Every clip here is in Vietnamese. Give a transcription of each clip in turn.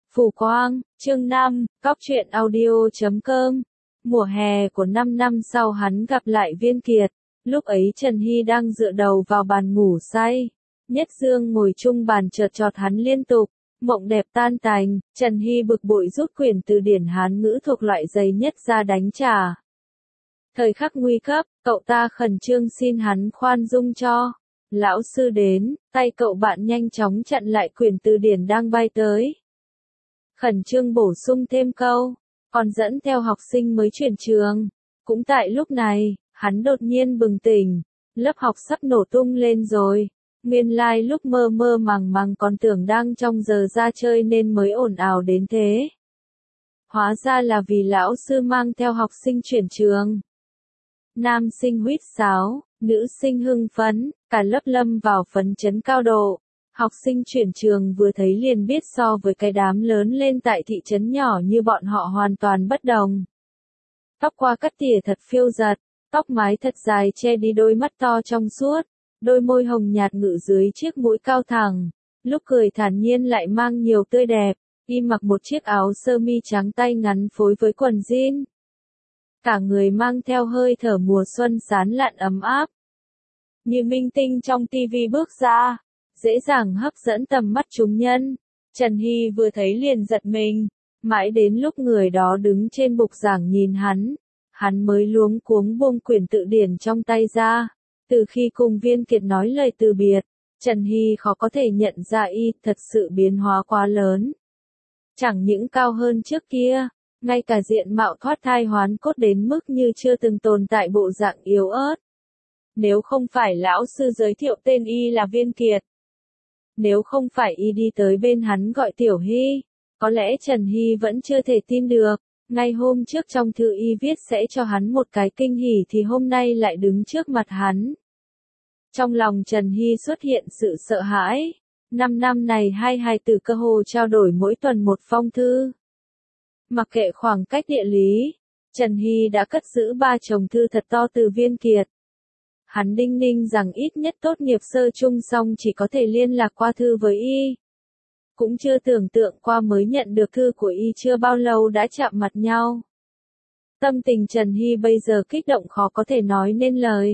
Phủ Quang, chương 5, Cóc truyện audio.com. Mùa hè của 5 năm sau hắn gặp lại Viên Kiệt, lúc ấy Trần Hy đang dựa đầu vào bàn ngủ say. Nhất Dương ngồi chung bàn chợt chọt hắn liên tục, mộng đẹp tan tành, Trần Hy bực bội rút quyển từ điển Hán ngữ thuộc loại dày nhất ra đánh trả. Thời khắc nguy cấp, cậu ta khẩn trương xin hắn khoan dung cho. Lão sư đến, tay cậu bạn nhanh chóng chặn lại quyển từ điển đang bay tới. Khẩn trương bổ sung thêm câu, còn dẫn theo học sinh mới chuyển trường. Cũng tại lúc này, hắn đột nhiên bừng tỉnh, lớp học sắp nổ tung lên rồi. Nguyên lai lúc mơ mơ màng màng còn tưởng đang trong giờ ra chơi nên mới ồn ào đến thế. Hóa ra là vì lão sư mang theo học sinh chuyển trường. Nam sinh huýt sáo, nữ sinh hưng phấn, cả lớp lâm vào phấn chấn cao độ. Học sinh chuyển trường vừa thấy liền biết so với cái đám lớn lên tại thị trấn nhỏ như bọn họ hoàn toàn bất đồng. Tóc qua cắt tỉa thật phiêu giật, tóc mái thật dài che đi đôi mắt to trong suốt, đôi môi hồng nhạt ngự dưới chiếc mũi cao thẳng, lúc cười thản nhiên lại mang nhiều tươi đẹp, y mặc một chiếc áo sơ mi trắng tay ngắn phối với quần jean. Cả người mang theo hơi thở mùa xuân sán lạn ấm áp. Như minh tinh trong tivi bước ra, dễ dàng hấp dẫn tầm mắt chúng nhân. Trần Hy vừa thấy liền giật mình, mãi đến lúc người đó đứng trên bục giảng nhìn hắn mới luống cuống buông quyển tự điển trong tay ra. Từ khi cùng Viên Kiệt nói lời từ biệt, Trần Hy khó có thể nhận ra y thật sự biến hóa quá lớn. Chẳng những cao hơn trước kia, ngay cả diện mạo thoát thai hoán cốt đến mức như chưa từng tồn tại bộ dạng yếu ớt. Nếu không phải lão sư giới thiệu tên y là Viên Kiệt, nếu không phải y đi tới bên hắn gọi Tiểu Hy, có lẽ Trần Hy vẫn chưa thể tin được. Ngay hôm trước trong thư y viết sẽ cho hắn một cái kinh hỉ thì hôm nay lại đứng trước mặt hắn. Trong lòng Trần Hy xuất hiện sự sợ hãi. 5 năm này hai hài tử cơ hồ trao đổi mỗi tuần một phong thư. Mặc kệ khoảng cách địa lý, Trần Hy đã cất giữ 3 chồng thư thật to từ Viên Kiệt. Hắn đinh ninh rằng ít nhất tốt nghiệp sơ chung xong chỉ có thể liên lạc qua thư với y. Cũng chưa tưởng tượng qua mới nhận được thư của y chưa bao lâu đã chạm mặt nhau. Tâm tình Trần Hy bây giờ kích động khó có thể nói nên lời.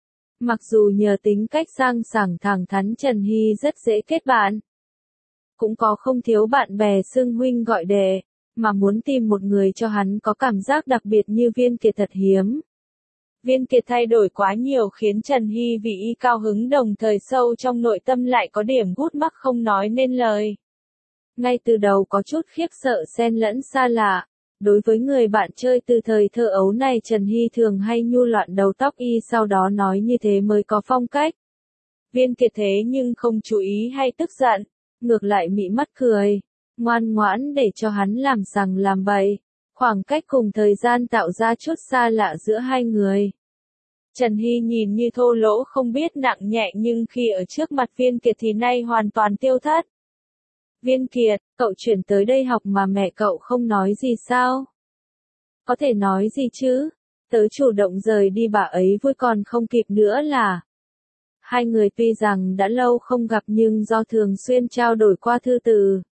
Mặc dù nhờ tính cách sang sảng thẳng thắn Trần Hy rất dễ kết bạn. Cũng có không thiếu bạn bè xưng huynh gọi đệ, mà muốn tìm một người cho hắn có cảm giác đặc biệt như Viên Kiệt thật hiếm. Viên Kiệt thay đổi quá nhiều khiến Trần Hy vì y cao hứng đồng thời sâu trong nội tâm lại có điểm gút mắc không nói nên lời. Ngay từ đầu có chút khiếp sợ xen lẫn xa lạ. Đối với người bạn chơi từ thời thơ ấu này Trần Hy thường hay nhu loạn đầu tóc y sau đó nói như thế mới có phong cách. Viên Kiệt thế nhưng không chú ý hay tức giận, ngược lại mị mắt cười, ngoan ngoãn để cho hắn làm sằng làm bậy. Khoảng cách cùng thời gian tạo ra chút xa lạ giữa hai người. Trần Hy nhìn như thô lỗ không biết nặng nhẹ nhưng khi ở trước mặt Viên Kiệt thì nay hoàn toàn tiêu thất. Viên Kiệt, cậu chuyển tới đây học mà mẹ cậu không nói gì sao? Có thể nói gì chứ? Tớ chủ động rời đi bà ấy vui còn không kịp nữa là. Hai người tuy rằng đã lâu không gặp nhưng do thường xuyên trao đổi qua thư từ.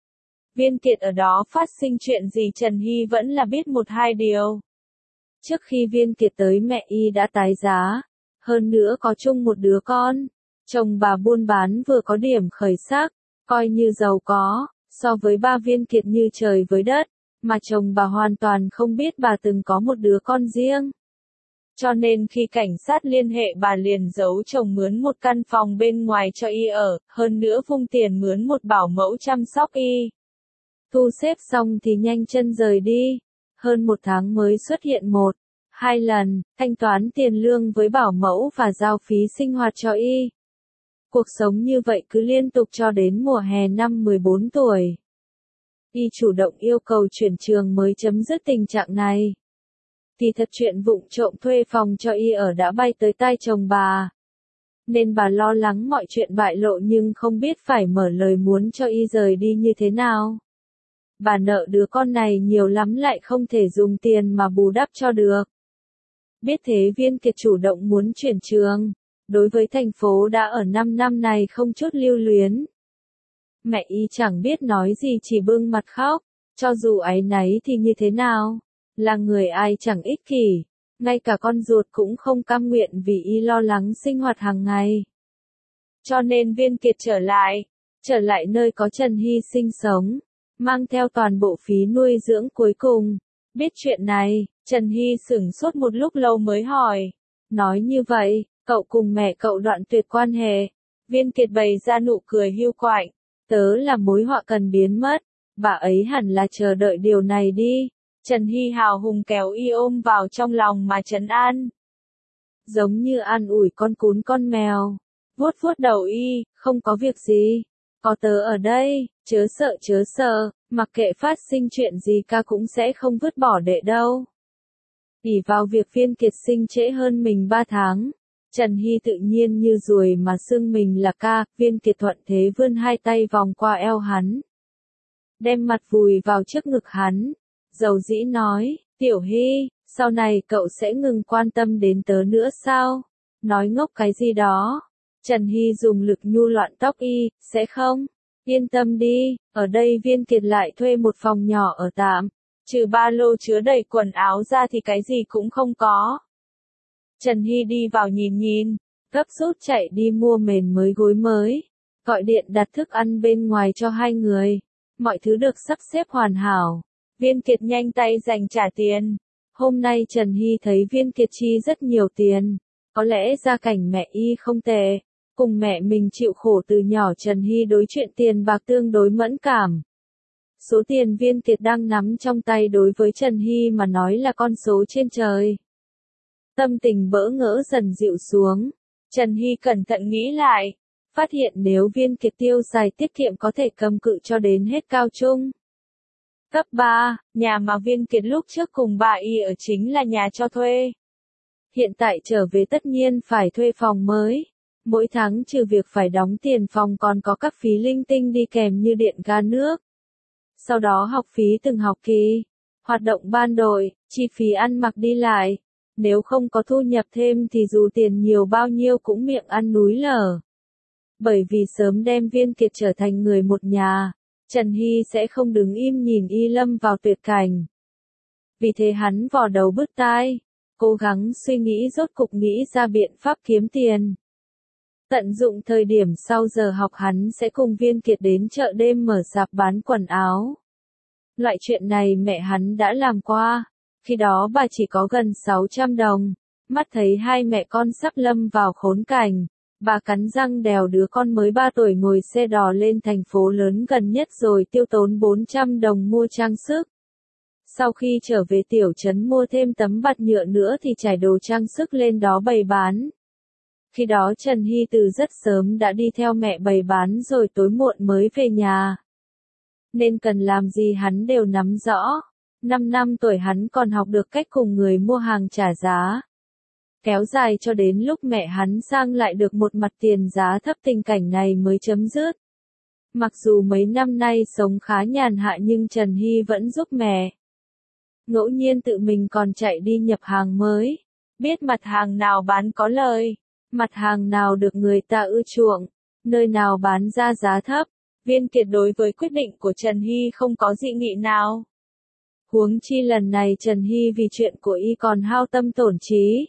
Viên Kiệt ở đó phát sinh chuyện gì Trần Hy vẫn là biết một hai điều. Trước khi Viên Kiệt tới mẹ y đã tái giá, hơn nữa có chung một đứa con. Chồng bà buôn bán vừa có điểm khởi sắc, coi như giàu có, so với ba Viên Kiệt như trời với đất, mà chồng bà hoàn toàn không biết bà từng có một đứa con riêng. Cho nên khi cảnh sát liên hệ bà liền giấu chồng mướn một căn phòng bên ngoài cho y ở, hơn nữa vung tiền mướn một bảo mẫu chăm sóc y. Thu xếp xong thì nhanh chân rời đi, hơn 1 tháng mới xuất hiện 1-2 lần, thanh toán tiền lương với bảo mẫu và giao phí sinh hoạt cho y. Cuộc sống như vậy cứ liên tục cho đến mùa hè năm 14 tuổi. Y chủ động yêu cầu chuyển trường mới chấm dứt tình trạng này. Thì thật chuyện vụng trộm thuê phòng cho y ở đã bay tới tai chồng bà. Nên bà lo lắng mọi chuyện bại lộ nhưng không biết phải mở lời muốn cho y rời đi như thế nào. Bà nợ đứa con này nhiều lắm lại không thể dùng tiền mà bù đắp cho được. Biết thế Viên Kiệt chủ động muốn chuyển trường. Đối với thành phố đã ở 5 năm này không chút lưu luyến. Mẹ y chẳng biết nói gì chỉ bưng mặt khóc, cho dù áy náy thì như thế nào, là người ai chẳng ích kỷ, ngay cả con ruột cũng không cam nguyện vì y lo lắng sinh hoạt hàng ngày. Cho nên Viên Kiệt trở lại nơi có Trần Hy sinh sống, mang theo toàn bộ phí nuôi dưỡng cuối cùng. Biết chuyện này, Trần Hy sửng sốt một lúc lâu mới hỏi. Nói như vậy, cậu cùng mẹ cậu đoạn tuyệt quan hệ. Viên Kiệt bày ra nụ cười hiu quạnh. Tớ là mối họa cần biến mất, bà ấy hẳn là chờ đợi điều này đi. Trần Hy hào hùng kéo y ôm vào trong lòng mà trấn an. Giống như an ủi con cún con mèo. Vuốt vuốt đầu y, không có việc gì. Có tớ ở đây, chớ sợ, mặc kệ phát sinh chuyện gì ca cũng sẽ không vứt bỏ đệ đâu. Ỷ vào việc Viên Kiệt sinh trễ hơn mình 3 tháng. Trần Hy tự nhiên như ruồi mà xưng mình là ca, Viên Kiệt thuận thế vươn hai tay vòng qua eo hắn. Đem mặt vùi vào trước ngực hắn. Dầu dĩ nói, Tiểu Hy, sau này cậu sẽ ngừng quan tâm đến tớ nữa sao? Nói ngốc cái gì đó. Trần Hy dùng lực nhu loạn tóc y, sẽ không? Yên tâm đi, ở đây Viên Kiệt lại thuê một phòng nhỏ ở tạm. Trừ ba lô chứa đầy quần áo ra thì cái gì cũng không có. Trần Hy đi vào nhìn, gấp rút chạy đi mua mền mới gối mới, gọi điện đặt thức ăn bên ngoài cho hai người. Mọi thứ được sắp xếp hoàn hảo. Viên Kiệt nhanh tay dành trả tiền. Hôm nay Trần Hy thấy Viên Kiệt chi rất nhiều tiền. Có lẽ gia cảnh mẹ y không tệ. Cùng mẹ mình chịu khổ từ nhỏ Trần Hy đối chuyện tiền bạc tương đối mẫn cảm. Số tiền Viên Kiệt đang nắm trong tay đối với Trần Hy mà nói là con số trên trời. Tâm tình bỡ ngỡ dần dịu xuống. Trần Hy cẩn thận nghĩ lại. Phát hiện nếu Viên Kiệt tiêu xài tiết kiệm có thể cầm cự cho đến hết cao trung. Cấp 3, nhà mà Viên Kiệt lúc trước cùng bà y ở chính là nhà cho thuê. Hiện tại trở về tất nhiên phải thuê phòng mới. Mỗi tháng trừ việc phải đóng tiền phòng còn có các phí linh tinh đi kèm như điện ga nước. Sau đó học phí từng học kỳ, hoạt động ban đội, chi phí ăn mặc đi lại. Nếu không có thu nhập thêm thì dù tiền nhiều bao nhiêu cũng miệng ăn núi lở. Bởi vì sớm đem Viên Kiệt trở thành người một nhà, Trần Hy sẽ không đứng im nhìn y lâm vào tuyệt cảnh. Vì thế hắn vò đầu bứt tai, cố gắng suy nghĩ rốt cục nghĩ ra biện pháp kiếm tiền. Tận dụng thời điểm sau giờ học hắn sẽ cùng Viên Kiệt đến chợ đêm mở rạp bán quần áo. Loại chuyện này mẹ hắn đã làm qua, khi đó bà chỉ có gần 600 đồng, mắt thấy hai mẹ con sắp lâm vào khốn cảnh. Bà cắn răng đèo đứa con mới 3 tuổi ngồi xe đò lên thành phố lớn gần nhất rồi tiêu tốn 400 đồng mua trang sức. Sau khi trở về tiểu trấn mua thêm tấm bạt nhựa nữa thì trải đồ trang sức lên đó bày bán. Khi đó Trần Hy từ rất sớm đã đi theo mẹ bày bán rồi tối muộn mới về nhà. Nên cần làm gì hắn đều nắm rõ. 5 năm tuổi hắn còn học được cách cùng người mua hàng trả giá. Kéo dài cho đến lúc mẹ hắn sang lại được một mặt tiền giá thấp tình cảnh này mới chấm dứt. Mặc dù mấy năm nay sống khá nhàn hạ nhưng Trần Hy vẫn giúp mẹ. Ngẫu nhiên tự mình còn chạy đi nhập hàng mới. Biết mặt hàng nào bán có lời, mặt hàng nào được người ta ưa chuộng, nơi nào bán ra giá thấp. Viên Kiệt đối với quyết định của Trần Hy không có dị nghị nào. Huống chi lần này Trần Hy vì chuyện của y còn hao tâm tổn trí.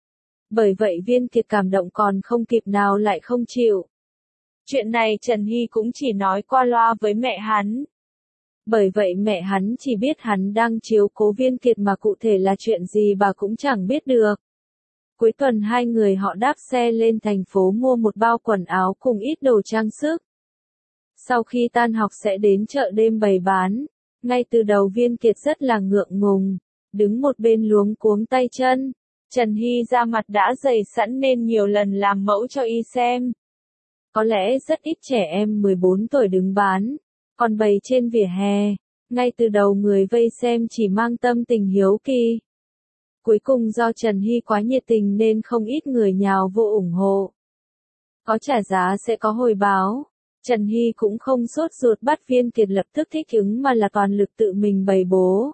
Bởi vậy Viên Kiệt cảm động còn không kịp nào lại không chịu. Chuyện này Trần Hy cũng chỉ nói qua loa với mẹ hắn. Bởi vậy mẹ hắn chỉ biết hắn đang chiếu cố Viên Kiệt mà cụ thể là chuyện gì bà cũng chẳng biết được. Cuối tuần hai người họ đáp xe lên thành phố mua một bao quần áo cùng ít đồ trang sức. Sau khi tan học sẽ đến chợ đêm bày bán. Ngay từ đầu Viên Kiệt rất là ngượng ngùng, đứng một bên luống cuống tay chân. Trần Hy da mặt đã dày sẵn nên nhiều lần làm mẫu cho y xem. Có lẽ rất ít trẻ em 14 tuổi đứng bán, còn bày trên vỉa hè. Ngay từ đầu người vây xem chỉ mang tâm tình hiếu kỳ. Cuối cùng do Trần Hy quá nhiệt tình nên không ít người nhào vô ủng hộ. Có trả giá sẽ có hồi báo. Trần Hy cũng không sốt ruột bắt Viên Kiệt lập tức thích ứng mà là toàn lực tự mình bày bố.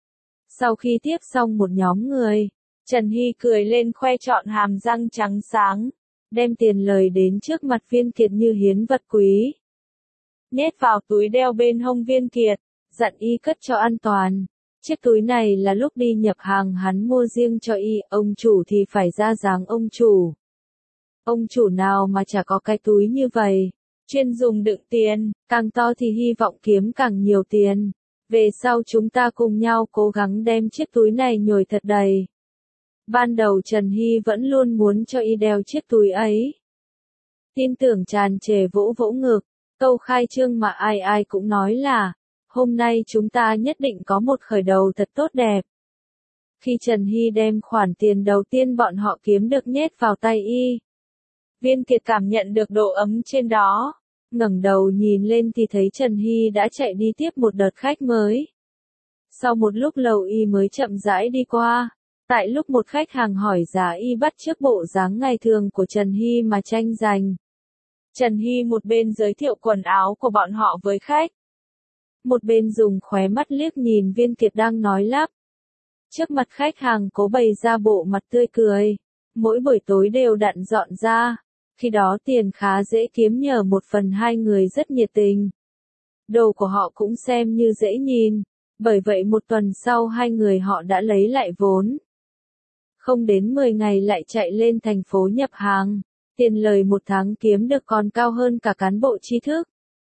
Sau khi tiếp xong một nhóm người, Trần Hy cười lên khoe trọn hàm răng trắng sáng, đem tiền lời đến trước mặt Viên Kiệt như hiến vật quý. nhét vào túi đeo bên hông Viên Kiệt, dặn y cất cho an toàn. Chiếc túi này là lúc đi nhập hàng hắn mua riêng cho y, ông chủ thì phải ra dáng ông chủ. Ông chủ nào mà chả có cái túi như vậy, chuyên dùng đựng tiền, càng to thì hy vọng kiếm càng nhiều tiền. Về sau chúng ta cùng nhau cố gắng đem chiếc túi này nhồi thật đầy. Ban đầu Trần Hy vẫn luôn muốn cho y đeo chiếc túi ấy. Tin tưởng tràn trề vỗ vỗ ngực, câu khai trương mà ai ai cũng nói là, hôm nay chúng ta nhất định có một khởi đầu thật tốt đẹp. Khi Trần Hy đem khoản tiền đầu tiên bọn họ kiếm được nhét vào tay y, Viên Kiệt cảm nhận được độ ấm trên đó, ngẩng đầu nhìn lên thì thấy Trần Hy đã chạy đi tiếp một đợt khách mới. Sau một lúc lâu y mới chậm rãi đi qua, tại lúc một khách hàng hỏi giá y bắt chước bộ dáng ngày thường của Trần Hy mà tranh giành. Trần Hy một bên giới thiệu quần áo của bọn họ với khách, một bên dùng khóe mắt liếc nhìn Viên Kiệt đang nói lắp. Trước mặt khách hàng cố bày ra bộ mặt tươi cười, mỗi buổi tối đều đặn dọn ra, khi đó tiền khá dễ kiếm nhờ một phần hai người rất nhiệt tình. Đồ của họ cũng xem như dễ nhìn, bởi vậy một tuần sau hai người họ đã lấy lại vốn. Không đến 10 ngày lại chạy lên thành phố nhập hàng, tiền lời một tháng kiếm được còn cao hơn cả cán bộ trí thức.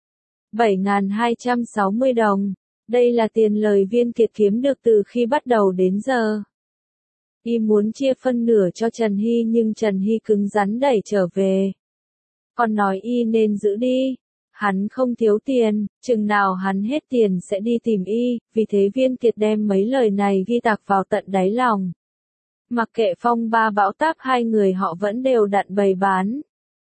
7.260 đồng, đây là tiền lời Viên Kiệt kiếm được từ khi bắt đầu đến giờ. Y muốn chia phân nửa cho Trần Hy nhưng Trần Hy cứng rắn đẩy trở về. Còn nói y nên giữ đi, hắn không thiếu tiền, chừng nào hắn hết tiền sẽ đi tìm y, vì thế Viên Kiệt đem mấy lời này ghi tạc vào tận đáy lòng. Mặc kệ phong ba bão táp hai người họ vẫn đều đặn bày bán.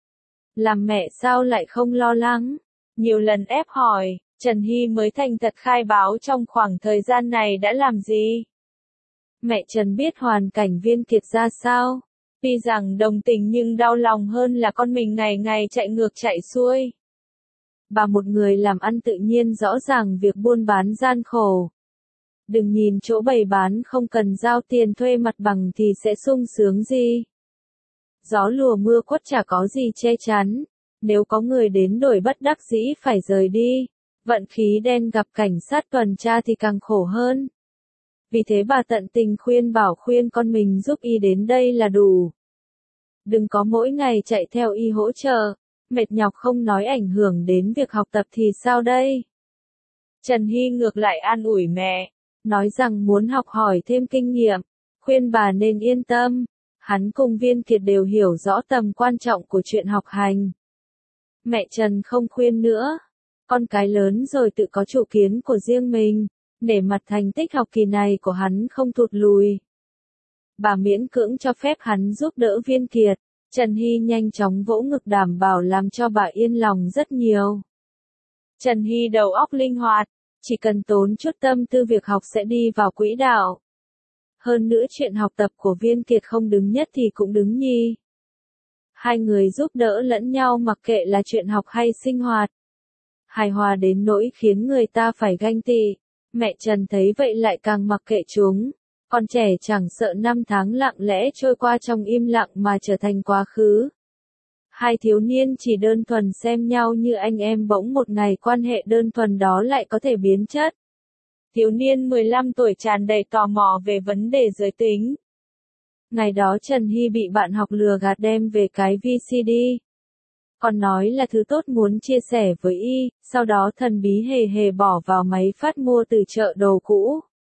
Làm mẹ sao lại không lo lắng? Nhiều lần ép hỏi, Trần Hy mới thành thật khai báo trong khoảng thời gian này đã làm gì. Mẹ Trần biết hoàn cảnh Viên Kiệt ra sao, tuy rằng đồng tình nhưng đau lòng hơn là con mình ngày ngày chạy ngược chạy xuôi. Bà một người làm ăn tự nhiên rõ ràng việc buôn bán gian khổ. Đừng nhìn chỗ bày bán không cần giao tiền thuê mặt bằng thì sẽ sung sướng gì. Gió lùa mưa quất chả có gì che chắn, nếu có người đến đổi bất đắc dĩ phải rời đi, vận khí đen gặp cảnh sát tuần tra thì càng khổ hơn. Vì thế bà tận tình khuyên con mình giúp y đến đây là đủ. Đừng có mỗi ngày chạy theo y hỗ trợ, mệt nhọc không nói ảnh hưởng đến việc học tập thì sao đây? Trần Hy ngược lại an ủi mẹ, nói rằng muốn học hỏi thêm kinh nghiệm, khuyên bà nên yên tâm, hắn cùng Viên Kiệt đều hiểu rõ tầm quan trọng của chuyện học hành. Mẹ Trần không khuyên nữa, con cái lớn rồi tự có chủ kiến của riêng mình, để mặt thành tích học kỳ này của hắn không thụt lùi. Bà miễn cưỡng cho phép hắn giúp đỡ Viên Kiệt, Trần Hy nhanh chóng vỗ ngực đảm bảo làm cho bà yên lòng rất nhiều. Trần Hy đầu óc linh hoạt, chỉ cần tốn chút tâm tư việc học sẽ đi vào quỹ đạo. Hơn nữa chuyện học tập của Viên Kiệt không đứng nhất thì cũng đứng nhì. Hai người giúp đỡ lẫn nhau mặc kệ là chuyện học hay sinh hoạt. Hài hòa đến nỗi khiến người ta phải ganh tị. Mẹ Trần thấy vậy lại càng mặc kệ chúng. Con trẻ chẳng sợ năm tháng lặng lẽ trôi qua trong im lặng mà trở thành quá khứ. Hai thiếu niên chỉ đơn thuần xem nhau như anh em bỗng một ngày quan hệ đơn thuần đó lại có thể biến chất. Thiếu niên 15 tuổi tràn đầy tò mò về vấn đề giới tính. Ngày đó Trần Hy bị bạn học lừa gạt đem về cái VCD. Còn nói là thứ tốt muốn chia sẻ với y, sau đó thần bí hề hề bỏ vào máy phát mua từ chợ đồ cũ.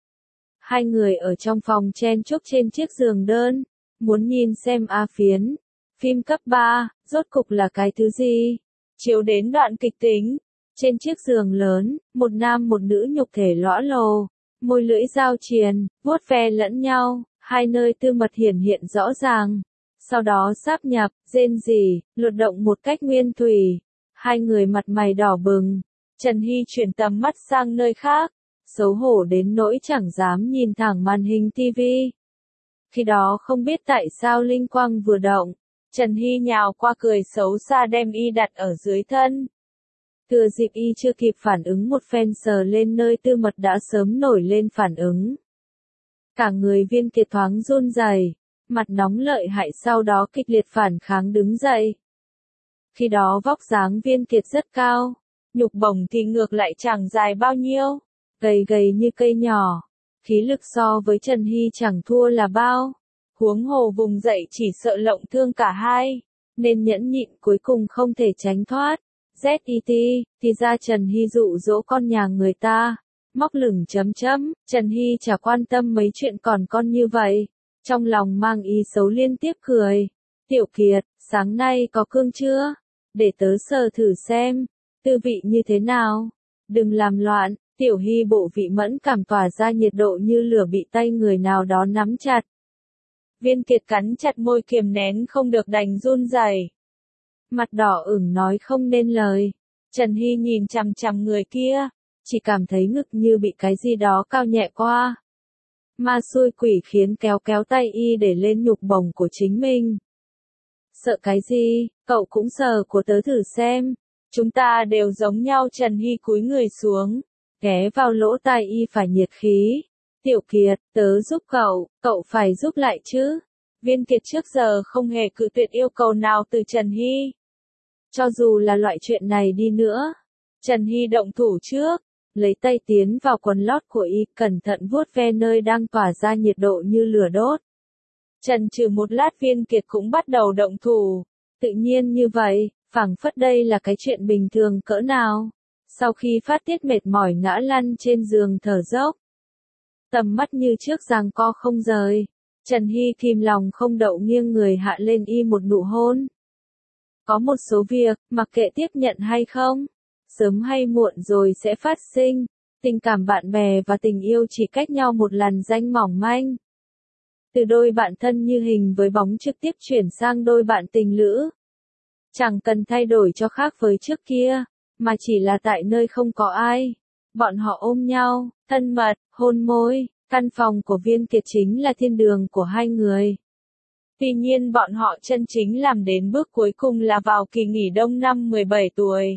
Hai người ở trong phòng chen chúc trên chiếc giường đơn, muốn nhìn xem phiến. Phim cấp 3, rốt cục là cái thứ gì? Chiếu đến đoạn kịch tính. Trên chiếc giường lớn, một nam một nữ nhục thể lõa lồ, môi lưỡi giao triền, vuốt ve lẫn nhau, hai nơi tư mật hiển hiện rõ ràng. Sau đó sáp nhập, rên rỉ, luật động một cách nguyên thủy. Hai người mặt mày đỏ bừng. Trần Hy chuyển tầm mắt sang nơi khác, xấu hổ đến nỗi chẳng dám nhìn thẳng màn hình tivi. Khi đó không biết tại sao linh quang vừa động, Trần Hy nhào qua cười xấu xa đem y đặt ở dưới thân. Thừa dịp y chưa kịp phản ứng một phen sờ lên nơi tư mật đã sớm nổi lên phản ứng. Cả người Viên Kiệt thoáng run rẩy, mặt nóng lợi hại sau đó kịch liệt phản kháng đứng dậy. Khi đó vóc dáng Viên Kiệt rất cao, nhục bổng thì ngược lại chẳng dài bao nhiêu, gầy gầy như cây nhỏ, khí lực so với Trần Hy chẳng thua là bao. Huống hồ vùng dậy chỉ sợ lộng thương cả hai, nên nhẫn nhịn cuối cùng không thể tránh thoát. ZET, thì ra Trần Hy dụ dỗ con nhà người ta, móc lửng chấm chấm, Trần Hy chả quan tâm mấy chuyện còn con như vậy, trong lòng mang ý xấu liên tiếp cười. Tiểu Kiệt, sáng nay có cương chưa? Để tớ sờ thử xem, tư vị như thế nào? Đừng làm loạn, Tiểu Hy bộ vị mẫn cảm tỏa ra nhiệt độ như lửa bị tay người nào đó nắm chặt. Viên Kiệt cắn chặt môi kiềm nén không được đành run rẩy. Mặt đỏ ửng nói không nên lời. Trần Hy nhìn chằm chằm người kia, chỉ cảm thấy ngực như bị cái gì đó cao nhẹ qua. Ma xui quỷ khiến kéo kéo tay y để lên nhục bổng của chính mình. Sợ cái gì, cậu cũng sờ của tớ thử xem. Chúng ta đều giống nhau. Trần Hy cúi người xuống, ghé vào lỗ tai y phải nhiệt khí. Tiểu Kiệt, tớ giúp cậu phải giúp lại chứ. Viên Kiệt trước giờ không hề cự tuyệt yêu cầu nào từ Trần Hy. Cho dù là loại chuyện này đi nữa, Trần Hy động thủ trước, lấy tay tiến vào quần lót của y, cẩn thận vuốt ve nơi đang tỏa ra nhiệt độ như lửa đốt. Chần chừ một lát Viên Kiệt cũng bắt đầu động thủ, tự nhiên như vậy, phảng phất đây là cái chuyện bình thường cỡ nào. Sau khi phát tiết mệt mỏi ngã lăn trên giường thở dốc, tầm mắt như trước giằng co không rời, Trần Hy kìm lòng không đậu nghiêng người hạ lên y một nụ hôn. Có một số việc, mặc kệ tiếp nhận hay không, sớm hay muộn rồi sẽ phát sinh. Tình cảm bạn bè và tình yêu chỉ cách nhau một làn ranh mỏng manh. Từ đôi bạn thân như hình với bóng trực tiếp chuyển sang đôi bạn tình lữ. Chẳng cần thay đổi cho khác với trước kia, mà chỉ là tại nơi không có ai. Bọn họ ôm nhau, thân mật, hôn môi, căn phòng của Viên Kiệt chính là thiên đường của hai người. Tuy nhiên bọn họ chân chính làm đến bước cuối cùng là vào kỳ nghỉ đông năm 17 tuổi.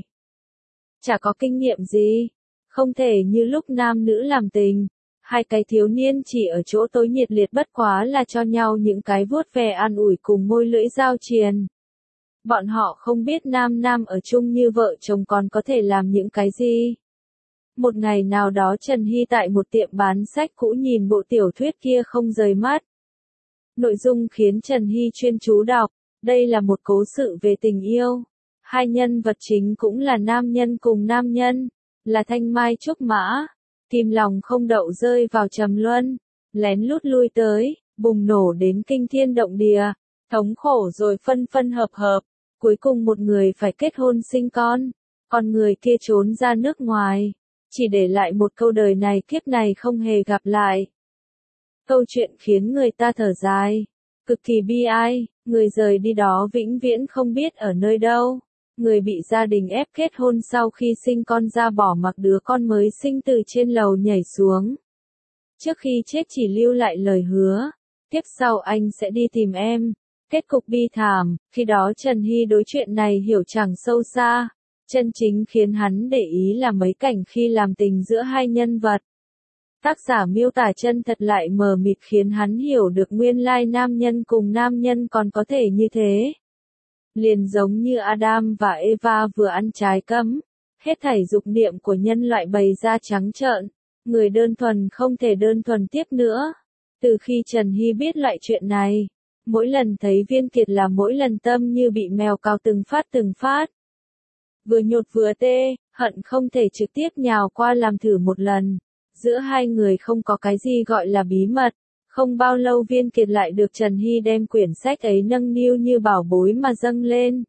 Chả có kinh nghiệm gì, không thể như lúc nam nữ làm tình. Hai cái thiếu niên chỉ ở chỗ tối nhiệt liệt bất quá là cho nhau những cái vuốt ve an ủi cùng môi lưỡi giao triền. Bọn họ không biết nam nam ở chung như vợ chồng còn có thể làm những cái gì. Một ngày nào đó Trần Hy tại một tiệm bán sách cũ nhìn bộ tiểu thuyết kia không rời mắt. Nội dung khiến Trần Hy chuyên chú đọc, đây là một cố sự về tình yêu. Hai nhân vật chính cũng là nam nhân cùng nam nhân, là Thanh Mai Trúc Mã. Kim lòng không đậu rơi vào trầm luân, lén lút lui tới, bùng nổ đến kinh thiên động địa, thống khổ rồi phân phân hợp hợp, cuối cùng một người phải kết hôn sinh con, còn người kia trốn ra nước ngoài, chỉ để lại một câu đời này kiếp này không hề gặp lại. Câu chuyện khiến người ta thở dài, cực kỳ bi ai, người rời đi đó vĩnh viễn không biết ở nơi đâu. Người bị gia đình ép kết hôn sau khi sinh con ra bỏ mặc đứa con mới sinh từ trên lầu nhảy xuống. Trước khi chết chỉ lưu lại lời hứa, tiếp sau anh sẽ đi tìm em. Kết cục bi thảm, khi đó Trần Hy đối chuyện này hiểu chẳng sâu xa. Chân chính khiến hắn để ý là mấy cảnh khi làm tình giữa hai nhân vật. Tác giả miêu tả chân thật lại mờ mịt khiến hắn hiểu được nguyên lai nam nhân cùng nam nhân còn có thể như thế. Liền giống như Adam và Eva vừa ăn trái cấm, hết thảy dục niệm của nhân loại bày ra trắng trợn, người đơn thuần không thể đơn thuần tiếp nữa. Từ khi Trần Hy biết loại chuyện này, mỗi lần thấy Viên Kiệt là mỗi lần tâm như bị mèo cào từng phát. Vừa nhột vừa tê, hận không thể trực tiếp nhào qua làm thử một lần. Giữa hai người không có cái gì gọi là bí mật. Không bao lâu Viên Kiệt lại được Trần Hy đem quyển sách ấy nâng niu như bảo bối mà dâng lên.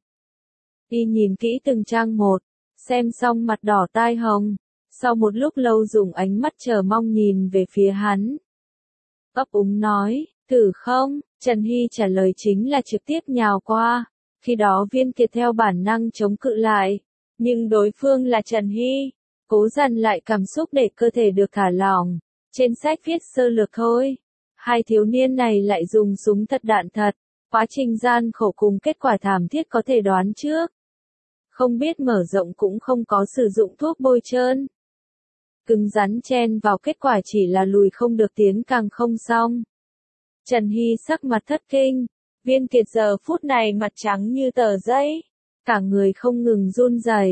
Y nhìn kỹ từng trang một, xem xong mặt đỏ tai hồng, sau một lúc lâu dùng ánh mắt chờ mong nhìn về phía hắn. Ấp úng nói, thử không? Trần Hy trả lời chính là trực tiếp nhào qua, khi đó Viên Kiệt theo bản năng chống cự lại, nhưng đối phương là Trần Hy, cố dằn lại cảm xúc để cơ thể được thả lỏng, trên sách viết sơ lược thôi. Hai thiếu niên này lại dùng súng thật đạn thật, quá trình gian khổ cùng kết quả thảm thiết có thể đoán trước. Không biết mở rộng cũng không có sử dụng thuốc bôi trơn. Cứng rắn chen vào kết quả chỉ là lùi không được tiến càng không xong. Trần Hy sắc mặt thất kinh, Viên Kiệt giờ phút này mặt trắng như tờ giấy, cả người không ngừng run rẩy,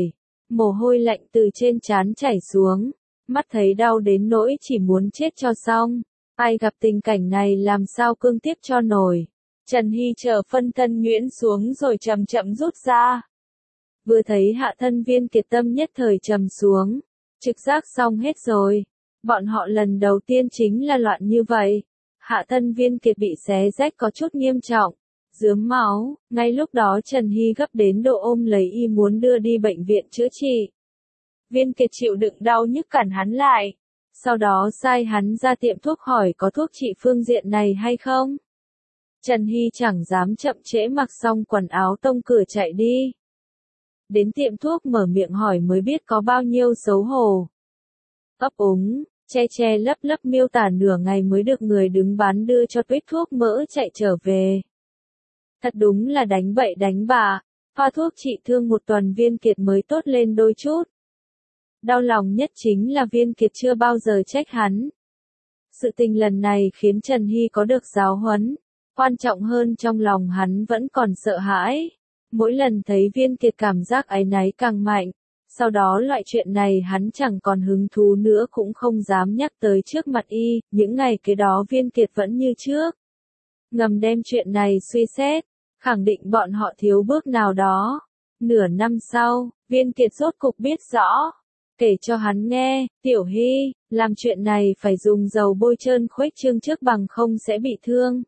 mồ hôi lạnh từ trên trán chảy xuống, mắt thấy đau đến nỗi chỉ muốn chết cho xong. Ai gặp tình cảnh này làm sao cương tiếp cho nổi. Trần Hy chờ phân thân nhuyễn xuống rồi chậm chậm rút ra. Vừa thấy hạ thân Viên Kiệt tâm nhất thời trầm xuống. Trực giác xong hết rồi. Bọn họ lần đầu tiên chính là loạn như vậy. Hạ thân Viên Kiệt bị xé rách có chút nghiêm trọng. Rướm máu, ngay lúc đó Trần Hy gấp đến độ ôm lấy y muốn đưa đi bệnh viện chữa trị. Viên Kiệt chịu đựng đau nhức cản hắn lại. Sau đó sai hắn ra tiệm thuốc hỏi có thuốc trị phương diện này hay không. Trần Hy chẳng dám chậm trễ, mặc xong quần áo tông cửa chạy đi. Đến tiệm thuốc mở miệng hỏi mới biết có bao nhiêu xấu hổ. Ấp úng, che lấp lấp miêu tả nửa ngày mới được người đứng bán đưa cho tuýt thuốc mỡ chạy trở về. Thật đúng là đánh bậy đánh bạ, pha thuốc trị thương một tuần Viên Kiệt mới tốt lên đôi chút. Đau lòng nhất chính là Viên Kiệt chưa bao giờ trách hắn. Sự tình lần này khiến Trần Hy có được giáo huấn, quan trọng hơn trong lòng hắn vẫn còn sợ hãi. Mỗi lần thấy Viên Kiệt cảm giác áy náy càng mạnh, sau đó loại chuyện này hắn chẳng còn hứng thú nữa cũng không dám nhắc tới trước mặt y, những ngày kế đó Viên Kiệt vẫn như trước. Ngầm đem chuyện này suy xét, khẳng định bọn họ thiếu bước nào đó. Nửa năm sau, Viên Kiệt rốt cục biết rõ. Kể cho hắn nghe, Tiểu Hy, làm chuyện này phải dùng dầu bôi trơn khuếch trương trước bằng không sẽ bị thương.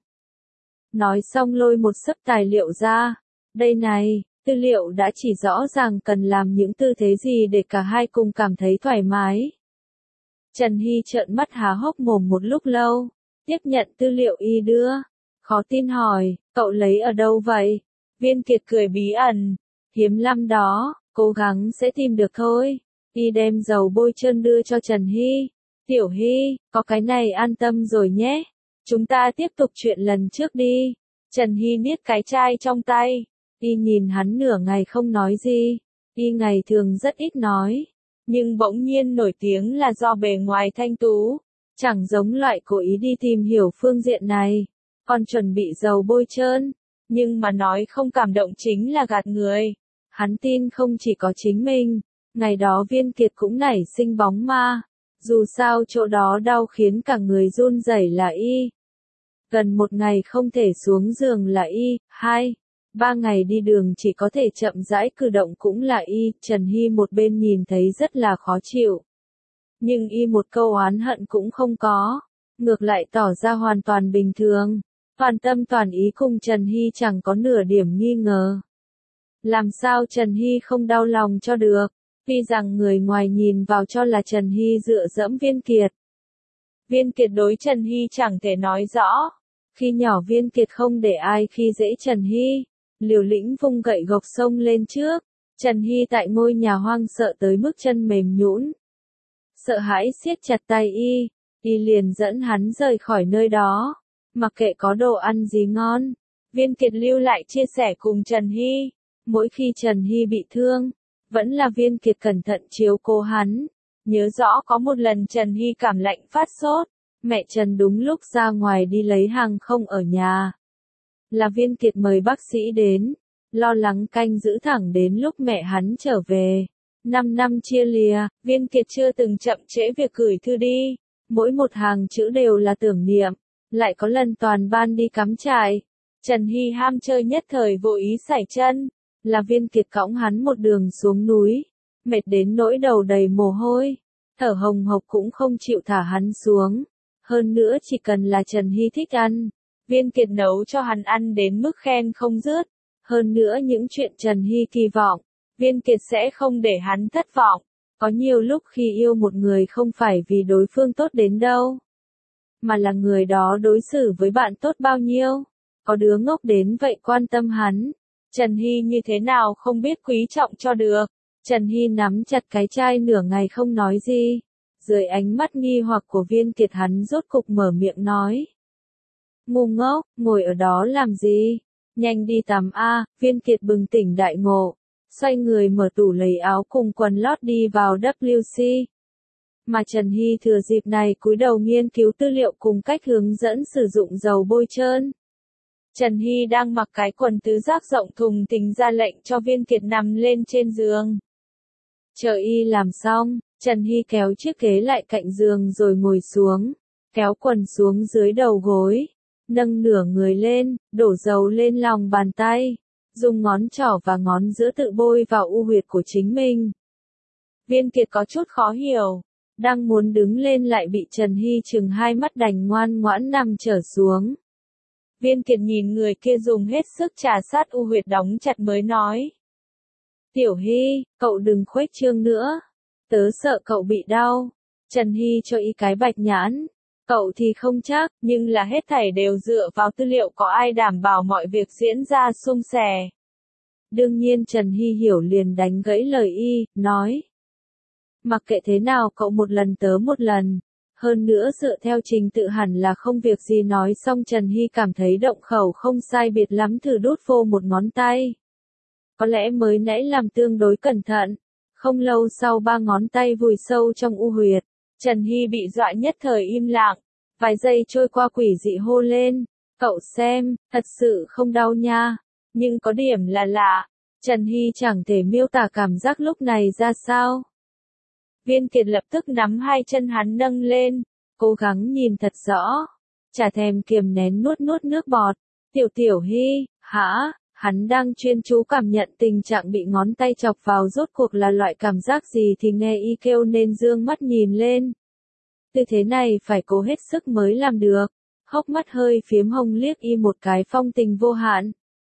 Nói xong lôi một xấp tài liệu ra. Đây này, tư liệu đã chỉ rõ ràng cần làm những tư thế gì để cả hai cùng cảm thấy thoải mái. Trần Hy trợn mắt há hốc mồm một lúc lâu, tiếp nhận tư liệu y đưa. Khó tin hỏi, cậu lấy ở đâu vậy? Viên Kiệt cười bí ẩn, hiếm lắm đó, cố gắng sẽ tìm được thôi. Y đem dầu bôi trơn đưa cho Trần Hy. Tiểu Hy, có cái này an tâm rồi nhé. Chúng ta tiếp tục chuyện lần trước đi. Trần Hy niết cái chai trong tay. Y nhìn hắn nửa ngày không nói gì. Y ngày thường rất ít nói. Nhưng bỗng nhiên nổi tiếng là do bề ngoài thanh tú. Chẳng giống loại cố ý đi tìm hiểu phương diện này. Còn chuẩn bị dầu bôi trơn. Nhưng mà nói không cảm động chính là gạt người. Hắn tin không chỉ có chính mình. Ngày đó Viên Kiệt cũng nảy sinh bóng ma. Dù sao chỗ đó đau khiến cả người run rẩy là y. Gần một ngày không thể xuống giường là y. 2-3 ngày đi đường chỉ có thể chậm rãi cử động cũng là y. Trần Hy một bên nhìn thấy rất là khó chịu. Nhưng y một câu oán hận cũng không có. Ngược lại tỏ ra hoàn toàn bình thường. Toàn tâm toàn ý cùng Trần Hy chẳng có nửa điểm nghi ngờ. Làm sao Trần Hy không đau lòng cho được. Tuy rằng người ngoài nhìn vào cho là Trần Hy dựa dẫm Viên Kiệt. Viên Kiệt đối Trần Hy chẳng thể nói rõ. Khi nhỏ Viên Kiệt không để ai khi dễ Trần Hy. Liều lĩnh vung gậy gộc sông lên trước. Trần Hy tại ngôi nhà hoang sợ tới mức chân mềm nhũn. Sợ hãi siết chặt tay y. Y liền dẫn hắn rời khỏi nơi đó. Mặc kệ có đồ ăn gì ngon. Viên Kiệt lưu lại chia sẻ cùng Trần Hy. Mỗi khi Trần Hy bị thương. Vẫn là Viên Kiệt cẩn thận chiếu cố hắn. Nhớ rõ có một lần Trần Hy cảm lạnh phát sốt. Mẹ Trần đúng lúc ra ngoài đi lấy hàng không ở nhà. Là Viên Kiệt mời bác sĩ đến. Lo lắng canh giữ thẳng đến lúc mẹ hắn trở về. 5 năm chia lìa, Viên Kiệt chưa từng chậm trễ việc gửi thư đi. Mỗi một hàng chữ đều là tưởng niệm. Lại có lần toàn ban đi cắm trại. Trần Hy ham chơi nhất thời vô ý sảy chân. Là Viên Kiệt cõng hắn một đường xuống núi. Mệt đến nỗi đầu đầy mồ hôi. Thở hồng hộc cũng không chịu thả hắn xuống. Hơn nữa chỉ cần là Trần Hy thích ăn. Viên Kiệt nấu cho hắn ăn đến mức khen không dứt. Hơn nữa những chuyện Trần Hy kỳ vọng. Viên Kiệt sẽ không để hắn thất vọng. Có nhiều lúc khi yêu một người không phải vì đối phương tốt đến đâu. Mà là người đó đối xử với bạn tốt bao nhiêu. Có đứa ngốc đến vậy quan tâm hắn. Trần Hy như thế nào không biết quý trọng cho được. Trần Hy nắm chặt cái chai nửa ngày không nói gì. Dưới ánh mắt nghi hoặc của Viên Kiệt hắn rốt cục mở miệng nói. Ngu ngốc, ngồi ở đó làm gì? Nhanh đi tắm a. Viên Kiệt bừng tỉnh đại ngộ. Xoay người mở tủ lấy áo cùng quần lót đi vào WC. Mà Trần Hy thừa dịp này cúi đầu nghiên cứu tư liệu cùng cách hướng dẫn sử dụng dầu bôi trơn. Trần Hy đang mặc cái quần tứ giác rộng thùng thình ra lệnh cho Viên Kiệt nằm lên trên giường. Chờ y làm xong, Trần Hy kéo chiếc ghế lại cạnh giường rồi ngồi xuống, kéo quần xuống dưới đầu gối, nâng nửa người lên, đổ dầu lên lòng bàn tay, dùng ngón trỏ và ngón giữa tự bôi vào u huyệt của chính mình. Viên Kiệt có chút khó hiểu, đang muốn đứng lên lại bị Trần Hy trừng hai mắt đành ngoan ngoãn nằm trở xuống. Viên Kiệt nhìn người kia dùng hết sức trà sát u huyệt đóng chặt mới nói. Tiểu Hy, cậu đừng khuếch trương nữa. Tớ sợ cậu bị đau. Trần Hy cho y cái bạch nhãn. Cậu thì không chắc, nhưng là hết thảy đều dựa vào tư liệu, có ai đảm bảo mọi việc diễn ra suôn sẻ. Đương nhiên Trần Hy hiểu liền đánh gãy lời y, nói. Mặc kệ thế nào cậu một lần tớ một lần. Hơn nữa dựa theo trình tự hẳn là không việc gì. Nói xong Trần Hy cảm thấy động khẩu không sai biệt lắm, thử đút vô một ngón tay. Có lẽ mới nãy làm tương đối cẩn thận. Không lâu sau 3 ngón tay vùi sâu trong u huyệt. Trần Hy bị dọa nhất thời im lặng. Vài giây trôi qua quỷ dị hô lên. Cậu xem, thật sự không đau nha. Nhưng có điểm là lạ. Trần Hy chẳng thể miêu tả cảm giác lúc này ra sao. Viên Kiệt lập tức nắm hai chân hắn nâng lên, cố gắng nhìn thật rõ. Chả thèm kiềm nén nuốt nước bọt. Tiểu Hy, hả? Hắn đang chuyên chú cảm nhận tình trạng bị ngón tay chọc vào rốt cuộc là loại cảm giác gì thì nghe y kêu nên dương mắt nhìn lên. Tư thế này phải cố hết sức mới làm được. Hốc mắt hơi phiếm hồng liếc y một cái phong tình vô hạn.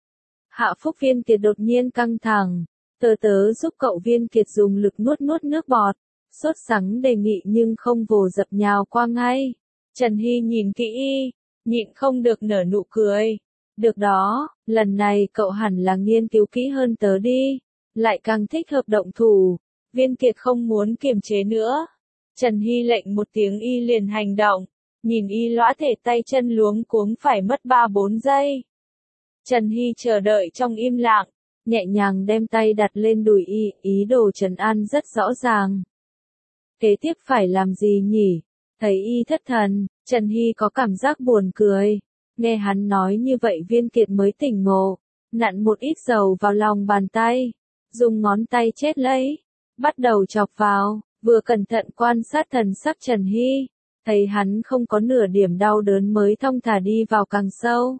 Hạ Phúc. Viên Kiệt đột nhiên căng thẳng. Tớ giúp cậu. Viên Kiệt dùng lực nuốt nước bọt. Sốt sắng đề nghị nhưng không vồ dập nhào qua ngay. Trần Hy nhìn kỹ y, nhịn không được nở nụ cười. Được đó, lần này cậu hẳn là nghiên cứu kỹ hơn tớ đi. Lại càng thích hợp động thủ. Viên Kiệt không muốn kiềm chế nữa. Trần Hy lệnh một tiếng y liền hành động. Nhìn y lõa thể tay chân luống cuống phải mất 3-4 giây. Trần Hy chờ đợi trong im lặng, nhẹ nhàng đem tay đặt lên đùi y, ý đồ trấn an rất rõ ràng. Kế tiếp phải làm gì nhỉ? Thấy y thất thần, Trần Hy có cảm giác buồn cười. Nghe hắn nói như vậy Viên Kiệt mới tỉnh ngộ, nặn một ít dầu vào lòng bàn tay, dùng ngón tay chết lấy, bắt đầu chọc vào, vừa cẩn thận quan sát thần sắc Trần Hy, thấy hắn không có nửa điểm đau đớn mới thong thả đi vào càng sâu.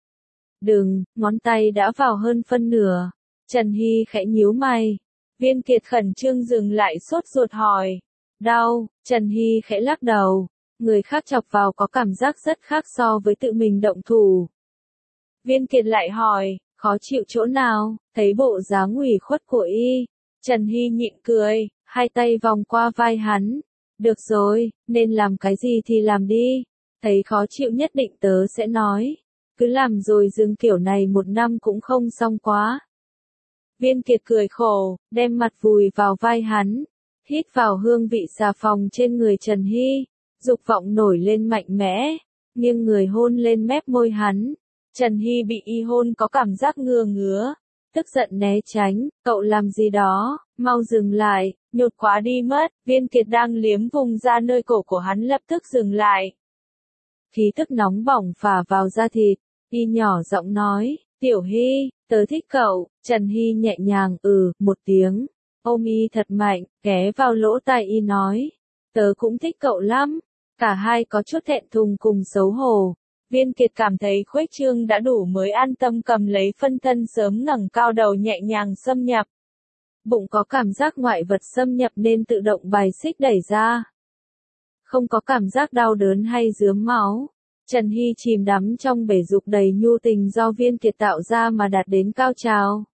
Đừng, ngón tay đã vào hơn phân nửa. Trần Hy khẽ nhíu mày. Viên Kiệt khẩn trương dừng lại sốt ruột hỏi. Đau. Trần Hy khẽ lắc đầu. Người khác chọc vào có cảm giác rất khác so với tự mình động thủ. Viên Kiệt lại hỏi, khó chịu chỗ nào? Thấy bộ dáng ủy khuất của y, Trần Hy nhịn cười, hai tay vòng qua vai hắn. Được rồi, nên làm cái gì thì làm đi. Thấy khó chịu nhất định tớ sẽ nói. Cứ làm rồi dừng kiểu này 1 năm cũng không xong quá. Viên Kiệt cười khổ, đem mặt vùi vào vai hắn, hít vào hương vị xà phòng trên người Trần Hy, dục vọng nổi lên mạnh mẽ, nghiêng người hôn lên mép môi hắn. Trần Hy bị y hôn có cảm giác ngứa, tức giận né tránh, cậu làm gì đó, mau dừng lại, nhột quá đi mất. Viên Kiệt đang liếm vùng da nơi cổ của hắn lập tức dừng lại. Khí tức nóng bỏng phả vào da thịt, y nhỏ giọng nói, Tiểu Hy, tớ thích cậu. Trần Hy nhẹ nhàng một tiếng, ôm y thật mạnh, ghé vào lỗ tai y nói, tớ cũng thích cậu lắm. Cả hai có chút thẹn thùng cùng xấu hổ. Viên Kiệt cảm thấy khuếch trương đã đủ mới an tâm cầm lấy phân thân sớm ngẩng cao đầu nhẹ nhàng xâm nhập. Bụng có cảm giác ngoại vật xâm nhập nên tự động bài xích đẩy ra. Không có cảm giác đau đớn hay rướm máu. Trần Hy chìm đắm trong bể dục đầy nhu tình do Viên Kiệt tạo ra mà đạt đến cao trào.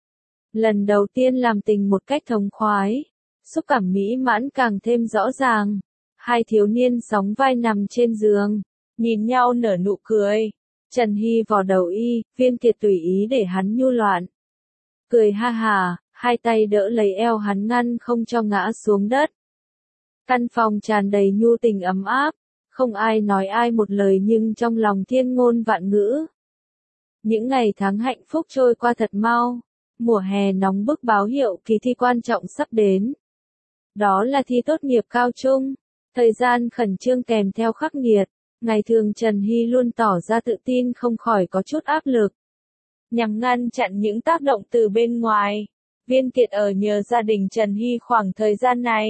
Lần đầu tiên làm tình một cách thống khoái, xúc cảm mỹ mãn càng thêm rõ ràng. Hai thiếu niên sóng vai nằm trên giường, nhìn nhau nở nụ cười. Trần Hy vò đầu y, Viên Kiệt tùy ý để hắn nhu loạn. Cười ha hà, hai tay đỡ lấy eo hắn ngăn không cho ngã xuống đất. Căn phòng tràn đầy nhu tình ấm áp, không ai nói ai một lời nhưng trong lòng thiên ngôn vạn ngữ. Những ngày tháng hạnh phúc trôi qua thật mau, mùa hè nóng bức báo hiệu kỳ thi quan trọng sắp đến. Đó là thi tốt nghiệp cao trung, thời gian khẩn trương kèm theo khắc nghiệt. Ngày thường Trần Hy luôn tỏ ra tự tin không khỏi có chút áp lực. Nhằm ngăn chặn những tác động từ bên ngoài, Viên Kiệt ở nhờ gia đình Trần Hy khoảng thời gian này.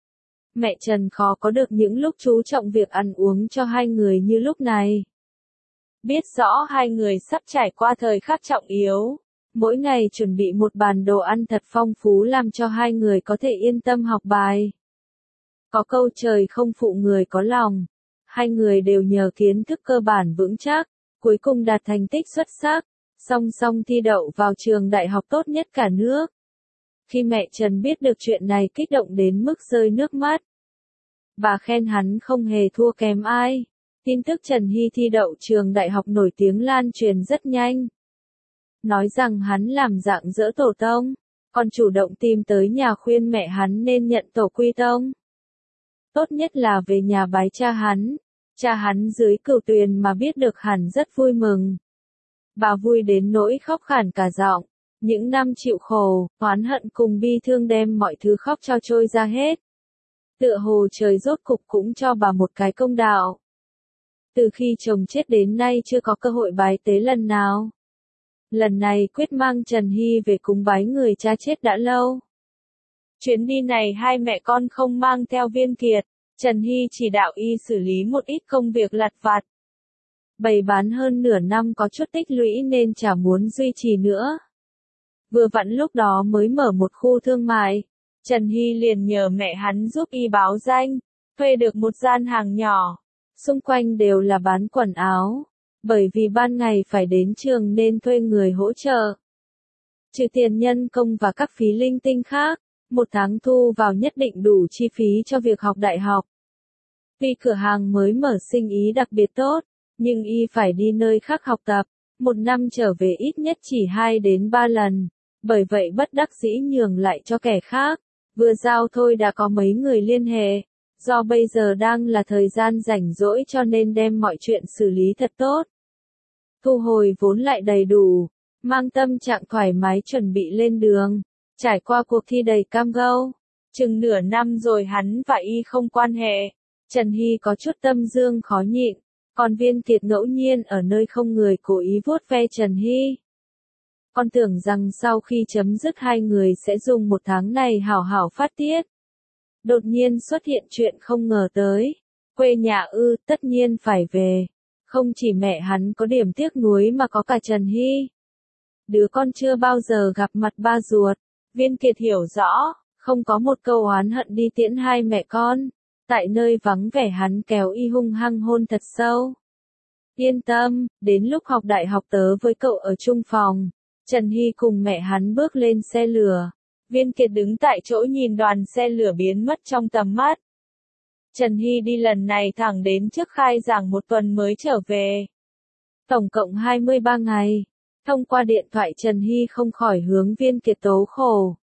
Mẹ Trần khó có được những lúc chú trọng việc ăn uống cho hai người như lúc này. Biết rõ hai người sắp trải qua thời khắc trọng yếu. Mỗi ngày chuẩn bị một bàn đồ ăn thật phong phú làm cho hai người có thể yên tâm học bài. Có câu trời không phụ người có lòng. Hai người đều nhờ kiến thức cơ bản vững chắc, cuối cùng đạt thành tích xuất sắc, song song thi đậu vào trường đại học tốt nhất cả nước. Khi mẹ Trần biết được chuyện này kích động đến mức rơi nước mắt. Bà khen hắn không hề thua kém ai. Tin tức Trần Hy thi đậu trường đại học nổi tiếng lan truyền rất nhanh. Nói rằng hắn làm dạng dỡ tổ tông, còn chủ động tìm tới nhà khuyên mẹ hắn nên nhận tổ quy tông. Tốt nhất là về nhà bái cha hắn. Cha hắn dưới Cửu Tuyền mà biết được hẳn rất vui mừng. Bà vui đến nỗi khóc khản cả giọng. Những năm chịu khổ, oán hận cùng bi thương đem mọi thứ khóc cho trôi ra hết. Tựa hồ trời rốt cục cũng cho bà một cái công đạo. Từ khi chồng chết đến nay chưa có cơ hội bái tế lần nào. Lần này quyết mang Trần Hy về cúng bái người cha chết đã lâu. Chuyến đi này hai mẹ con không mang theo Viên Kiệt, Trần Hy chỉ đạo y xử lý một ít công việc lặt vặt. Bày bán hơn nửa năm có chút tích lũy nên chả muốn duy trì nữa. Vừa vặn lúc đó mới mở một khu thương mại, Trần Hy liền nhờ mẹ hắn giúp y báo danh, thuê được một gian hàng nhỏ. Xung quanh đều là bán quần áo, bởi vì ban ngày phải đến trường nên thuê người hỗ trợ. Trừ tiền nhân công và các phí linh tinh khác, một tháng thu vào nhất định đủ chi phí cho việc học đại học. Vì cửa hàng mới mở sinh ý đặc biệt tốt, nhưng y phải đi nơi khác học tập, một năm trở về ít nhất chỉ 2 đến 3 lần, bởi vậy bất đắc dĩ nhường lại cho kẻ khác, vừa giao thôi đã có mấy người liên hệ. Do bây giờ đang là thời gian rảnh rỗi cho nên đem mọi chuyện xử lý thật tốt. Thu hồi vốn lại đầy đủ, mang tâm trạng thoải mái chuẩn bị lên đường, trải qua cuộc thi đầy cam go. Chừng nửa năm rồi hắn và y không quan hệ, Trần Hy có chút tâm dương khó nhịn, còn Viên Kiệt ngẫu nhiên ở nơi không người cố ý vuốt ve Trần Hy. Con tưởng rằng sau khi chấm dứt hai người sẽ dùng một tháng này hảo hảo phát tiết. Đột nhiên xuất hiện chuyện không ngờ tới. Quê nhà tất nhiên phải về. Không chỉ mẹ hắn có điểm tiếc nuối mà có cả Trần Hy. Đứa con chưa bao giờ gặp mặt ba ruột. Viên Kiệt hiểu rõ, không có một câu oán hận đi tiễn hai mẹ con. Tại nơi vắng vẻ hắn kéo y hung hăng hôn thật sâu. Yên tâm, đến lúc học đại học tớ với cậu ở chung phòng. Trần Hy cùng mẹ hắn bước lên xe lửa. Viên Kiệt đứng tại chỗ nhìn đoàn xe lửa biến mất trong tầm mắt. Trần Hy đi lần này thẳng đến trước khai giảng một tuần mới trở về. Tổng cộng 23 ngày. Thông qua điện thoại Trần Hy không khỏi hướng Viên Kiệt tố khổ.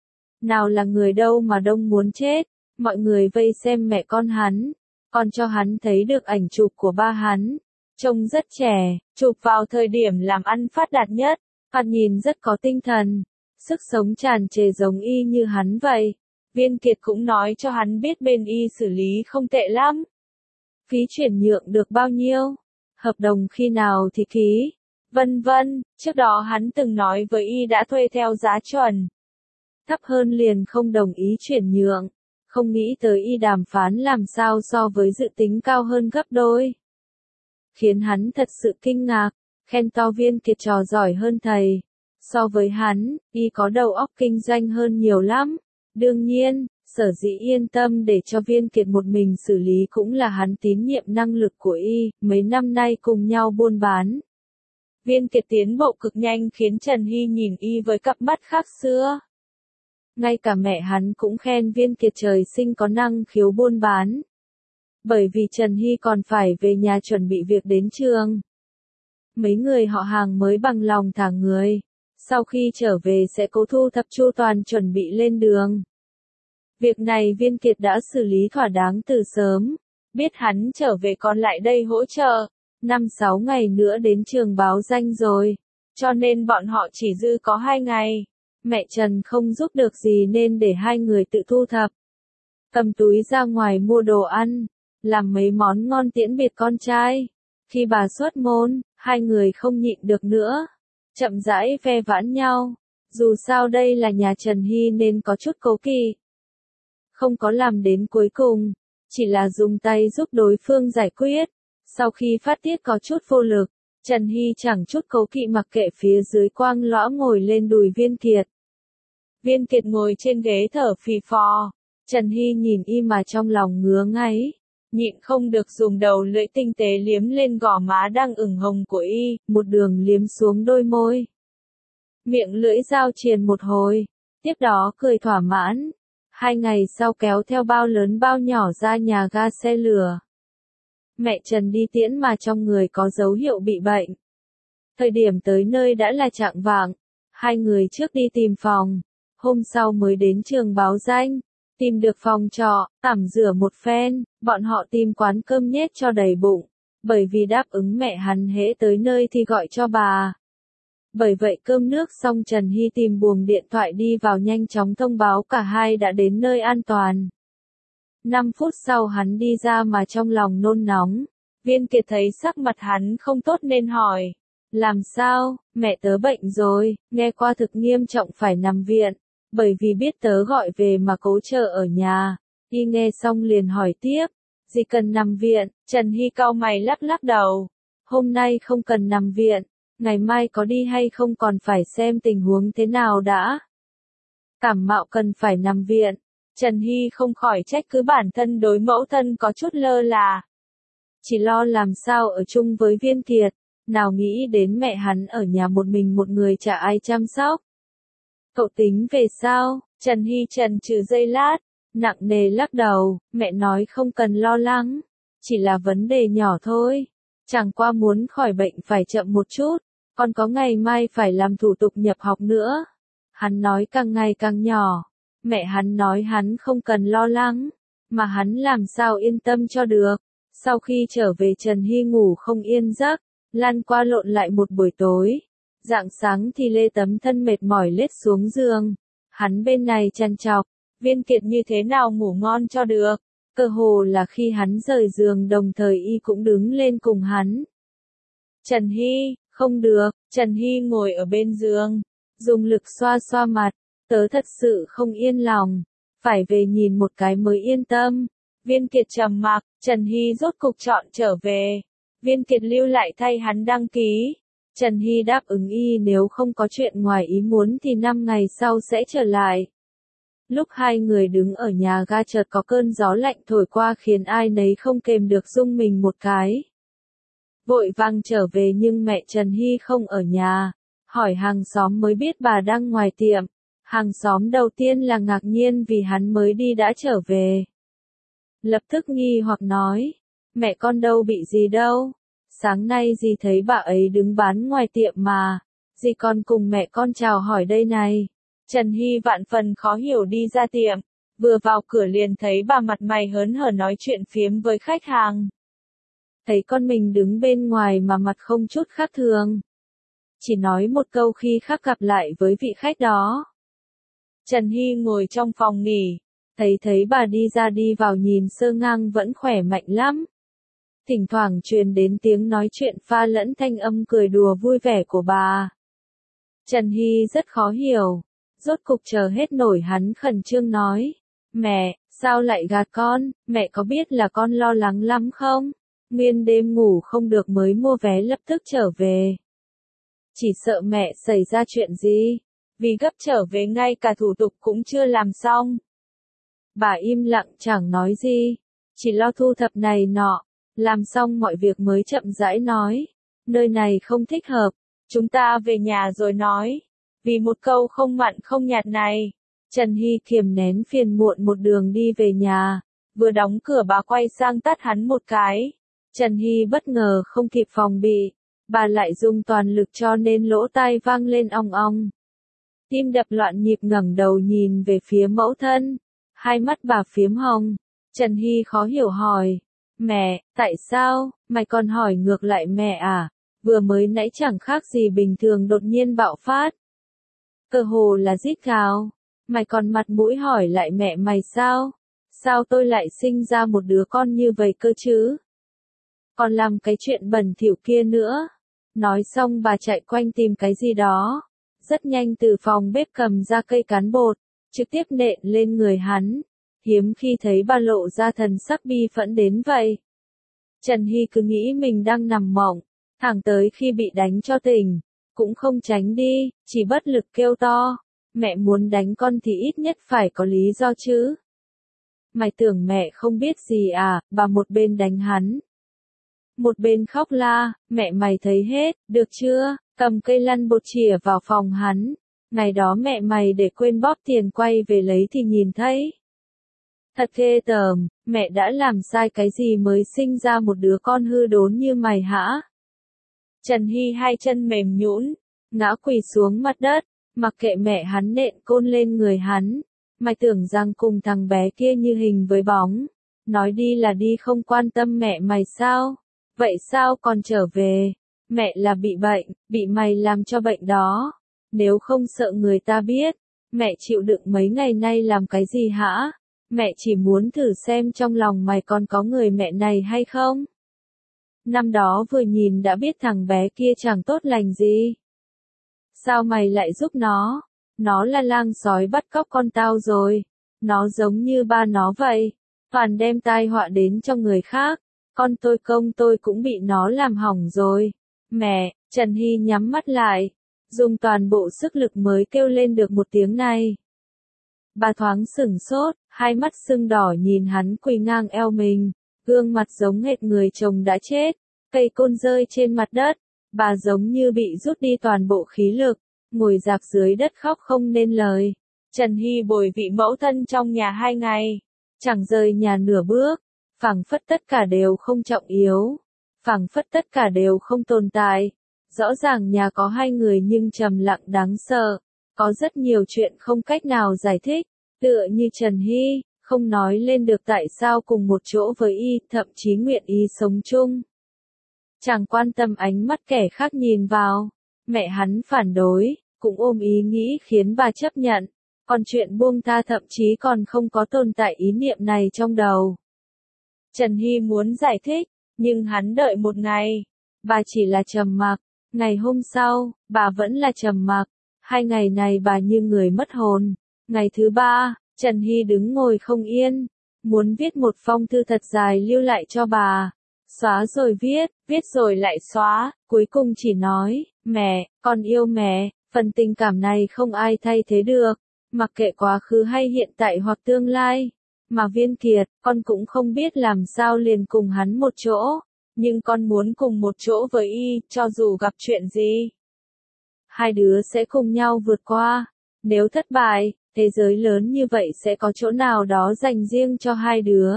Nào là người đâu mà đông muốn chết, mọi người vây xem mẹ con hắn, còn cho hắn thấy được ảnh chụp của ba hắn. Trông rất trẻ, chụp vào thời điểm làm ăn phát đạt nhất, còn nhìn rất có tinh thần. Sức sống tràn trề giống y như hắn vậy. Viên Kiệt cũng nói cho hắn biết bên y xử lý không tệ lắm. Phí chuyển nhượng được bao nhiêu? Hợp đồng khi nào thì ký? Vân vân, trước đó hắn từng nói với y đã thuê theo giá chuẩn. Thấp hơn liền không đồng ý chuyển nhượng. Không nghĩ tới y đàm phán làm sao so với dự tính cao hơn gấp đôi. Khiến hắn thật sự kinh ngạc, khen to Viên Kiệt trò giỏi hơn thầy. So với hắn, y có đầu óc kinh doanh hơn nhiều lắm. Đương nhiên, sở dĩ yên tâm để cho Viên Kiệt một mình xử lý cũng là hắn tín nhiệm năng lực của y, mấy năm nay cùng nhau buôn bán. Viên Kiệt tiến bộ cực nhanh khiến Trần Hy nhìn y với cặp mắt khác xưa. Ngay cả mẹ hắn cũng khen Viên Kiệt trời sinh có năng khiếu buôn bán. Bởi vì Trần Hy còn phải về nhà chuẩn bị việc đến trường. Mấy người họ hàng mới bằng lòng thả người. Sau khi trở về sẽ cố thu thập chu toàn chuẩn bị lên đường. Việc này Viên Kiệt đã xử lý thỏa đáng từ sớm. Biết hắn trở về còn lại đây hỗ trợ. 5-6 ngày nữa đến trường báo danh rồi. Cho nên bọn họ chỉ dư có 2 ngày. Mẹ Trần không giúp được gì nên để hai người tự thu thập. Cầm túi ra ngoài mua đồ ăn. Làm mấy món ngon tiễn biệt con trai. Khi bà xuất môn, hai người không nhịn được nữa. Chậm rãi ve vãn nhau. Dù sao đây là nhà Trần Hy nên có chút cố kỵ. Không có làm đến cuối cùng, chỉ là dùng tay giúp đối phương giải quyết. Sau khi phát tiết có chút vô lực, Trần Hy chẳng chút cố kỵ mặc kệ phía dưới quang lõa ngồi lên đùi Viên Kiệt. Viên Kiệt ngồi trên ghế thở phì phò. Trần Hy nhìn y mà trong lòng ngứa ngáy, nhịn không được dùng đầu lưỡi tinh tế liếm lên gò má đang ửng hồng của y, một đường liếm xuống đôi môi. Miệng lưỡi giao triền một hồi, tiếp đó cười thỏa mãn. 2 ngày sau kéo theo bao lớn bao nhỏ ra nhà ga xe lửa. Mẹ Trần đi tiễn mà trong người có dấu hiệu bị bệnh. Thời điểm tới nơi đã là chạng vạng, 2 người trước đi tìm phòng, hôm sau mới đến trường báo danh, tìm được phòng trọ, tắm rửa một phen, bọn họ tìm quán cơm nhét cho đầy bụng, bởi vì đáp ứng mẹ hắn hễ tới nơi thì gọi cho bà. Bởi vậy cơm nước xong Trần Hy tìm buồng điện thoại đi vào nhanh chóng thông báo cả hai đã đến nơi an toàn. 5 phút sau hắn đi ra mà trong lòng nôn nóng. Viên Kiệt thấy sắc mặt hắn không tốt nên hỏi. Làm sao, mẹ tớ bệnh rồi, nghe qua thực nghiêm trọng phải nằm viện. Bởi vì biết tớ gọi về mà cố chờ ở nhà. Y nghe xong liền hỏi tiếp. Gì cần nằm viện? Trần Hy cau mày lắc lắc đầu. Hôm nay không cần nằm viện. Ngày mai có đi hay không còn phải xem tình huống thế nào đã. Cảm mạo cần phải nằm viện. Trần Hy không khỏi trách cứ bản thân đối mẫu thân có chút lơ là. Chỉ lo làm sao ở chung với Viên Kiệt, nào nghĩ đến mẹ hắn ở nhà một mình một người chả ai chăm sóc. Cậu tính về sao? Trần Hy chần chừ giây lát, nặng nề lắc đầu, mẹ nói không cần lo lắng, chỉ là vấn đề nhỏ thôi. Chẳng qua muốn khỏi bệnh phải chậm một chút, còn có ngày mai phải làm thủ tục nhập học nữa. Hắn nói càng ngày càng nhỏ. Mẹ hắn nói hắn không cần lo lắng, mà hắn làm sao yên tâm cho được. Sau khi trở về Trần Hy ngủ không yên giấc, lăn qua lộn lại một buổi tối. Rạng sáng thì lê tấm thân mệt mỏi lết xuống giường. Hắn bên này trằn trọc, Viên Kiệt như thế nào ngủ ngon cho được. Cơ hồ là khi hắn rời giường đồng thời y cũng đứng lên cùng hắn. Trần Hy, không được, Trần Hy ngồi ở bên giường, dùng lực xoa xoa mặt. Tớ thật sự không yên lòng, phải về nhìn một cái mới yên tâm. Viên Kiệt trầm mặc, Trần Hy rốt cục chọn trở về. Viên Kiệt lưu lại thay hắn đăng ký. Trần Hy đáp ứng y nếu không có chuyện ngoài ý muốn thì 5 ngày sau sẽ trở lại. Lúc hai người đứng ở nhà ga chợt có cơn gió lạnh thổi qua khiến ai nấy không kềm được rung mình một cái. Vội vàng trở về nhưng mẹ Trần Hy không ở nhà, hỏi hàng xóm mới biết bà đang ngoài tiệm. Hàng xóm đầu tiên là ngạc nhiên vì hắn mới đi đã trở về. Lập tức nghi hoặc nói, mẹ con đâu bị gì đâu, sáng nay dì thấy bà ấy đứng bán ngoài tiệm mà, dì còn cùng mẹ con chào hỏi đây này. Trần Hy vạn phần khó hiểu đi ra tiệm, vừa vào cửa liền thấy bà mặt mày hớn hở nói chuyện phiếm với khách hàng. Thấy con mình đứng bên ngoài mà mặt không chút khác thường. Chỉ nói một câu khi khác gặp lại với vị khách đó. Trần Hy ngồi trong phòng nghỉ, thấy bà đi ra đi vào nhìn sơ ngang vẫn khỏe mạnh lắm. Thỉnh thoảng truyền đến tiếng nói chuyện pha lẫn thanh âm cười đùa vui vẻ của bà. Trần Hy rất khó hiểu, rốt cục chờ hết nổi hắn khẩn trương nói, mẹ, sao lại gạt con, mẹ có biết là con lo lắng lắm không? Nguyên đêm ngủ không được mới mua vé lập tức trở về. Chỉ sợ mẹ xảy ra chuyện gì? Vì gấp trở về ngay cả thủ tục cũng chưa làm xong. Bà im lặng chẳng nói gì, chỉ lo thu thập này nọ, làm xong mọi việc mới chậm rãi nói, nơi này không thích hợp, chúng ta về nhà rồi nói. Vì một câu không mặn không nhạt này, Trần Hy kiềm nén phiền muộn một đường đi về nhà, vừa đóng cửa bà quay sang tát hắn một cái. Trần Hy bất ngờ không kịp phòng bị, bà lại dùng toàn lực cho nên lỗ tai vang lên ong ong. Tim đập loạn nhịp ngẩng đầu nhìn về phía mẫu thân, hai mắt bà phiếm hồng. Trần Hy khó hiểu hỏi, mẹ, tại sao, mày còn hỏi ngược lại mẹ à, vừa mới nãy chẳng khác gì bình thường đột nhiên bạo phát. Cơ hồ là rít gào, mày còn mặt mũi hỏi lại mẹ mày sao, sao tôi lại sinh ra một đứa con như vậy cơ chứ, còn làm cái chuyện bẩn thỉu kia nữa. Nói xong bà chạy quanh tìm cái gì đó. rất nhanh từ phòng bếp cầm ra cây cán bột, trực tiếp nện lên người hắn. Hiếm khi thấy bà lộ ra thần sắc bi phẫn đến vậy. Trần Hy cứ nghĩ mình đang nằm mộng, thẳng tới khi bị đánh cho tỉnh, cũng không tránh đi, chỉ bất lực kêu to. Mẹ muốn đánh con thì ít nhất phải có lý do chứ. Mày tưởng mẹ không biết gì à, bà một bên đánh hắn. Một bên khóc la, mẹ mày thấy hết, được chưa, cầm cây lăn bột chìa vào phòng hắn. Ngày đó mẹ mày để quên bóp tiền quay về lấy thì nhìn thấy. Thật ghê tởm, mẹ đã làm sai cái gì mới sinh ra một đứa con hư đốn như mày hả? Trần Hy hai chân mềm nhũn, ngã quỳ xuống mặt đất, mặc kệ mẹ hắn nện côn lên người hắn. Mày tưởng rằng cùng thằng bé kia như hình với bóng. Nói đi là đi không quan tâm mẹ mày sao? Vậy sao còn trở về? Mẹ là bị bệnh, bị mày làm cho bệnh đó. Nếu không sợ người ta biết, mẹ chịu đựng mấy ngày nay làm cái gì hả? Mẹ chỉ muốn thử xem trong lòng mày còn có người mẹ này hay không? Năm đó vừa nhìn đã biết thằng bé kia chẳng tốt lành gì. Sao mày lại giúp nó? Nó là lang sói bắt cóc con tao rồi. Nó giống như ba nó vậy. Toàn đem tai họa đến cho người khác. Con tôi công tôi cũng bị nó làm hỏng rồi. Mẹ, Trần Hy nhắm mắt lại. Dùng toàn bộ sức lực mới kêu lên được một tiếng này. Bà thoáng sửng sốt, hai mắt sưng đỏ nhìn hắn quỳ ngang eo mình. Gương mặt giống hệt người chồng đã chết. Cây côn rơi trên mặt đất. Bà giống như bị rút đi toàn bộ khí lực. Ngồi rạp dưới đất khóc không nên lời. Trần Hy bồi vị mẫu thân trong nhà 2 ngày. Chẳng rời nhà nửa bước. Phảng phất tất cả đều không trọng yếu. Phảng phất tất cả đều không tồn tại. Rõ ràng nhà có 2 người nhưng trầm lặng đáng sợ. Có rất nhiều chuyện không cách nào giải thích. Tựa như Trần Hy, không nói lên được tại sao cùng một chỗ với y, thậm chí nguyện y sống chung. Chẳng quan tâm ánh mắt kẻ khác nhìn vào. Mẹ hắn phản đối, cũng ôm ý nghĩ khiến bà chấp nhận. Còn chuyện buông tha thậm chí còn không có tồn tại ý niệm này trong đầu. Trần Hy muốn giải thích, nhưng hắn đợi một ngày. Bà chỉ là trầm mặc. Ngày hôm sau, bà vẫn là trầm mặc. 2 ngày này bà như người mất hồn. Ngày thứ 3, Trần Hy đứng ngồi không yên. Muốn viết một phong thư thật dài lưu lại cho bà. Xóa rồi viết, viết rồi lại xóa. Cuối cùng chỉ nói, mẹ, con yêu mẹ. Phần tình cảm này không ai thay thế được. Mặc kệ quá khứ hay hiện tại hoặc tương lai. Mà Viên Kiệt, con cũng không biết làm sao liền cùng hắn một chỗ. Nhưng con muốn cùng một chỗ với y, cho dù gặp chuyện gì. 2 đứa sẽ cùng nhau vượt qua. Nếu thất bại, thế giới lớn như vậy sẽ có chỗ nào đó dành riêng cho 2 đứa.